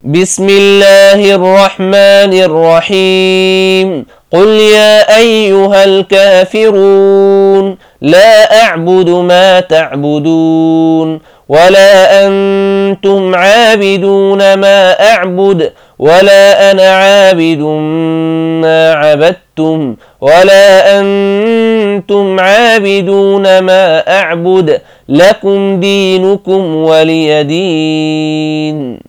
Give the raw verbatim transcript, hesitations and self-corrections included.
بسم الله الرحمن الرحيم قل يا أيها الكافرون لا أعبد ما تعبدون ولا أنتم عابدون ما أعبد ولا أنا عابد ما عبدتم ولا أنتم عابدون ما أعبد لكم دينكم ولي دين.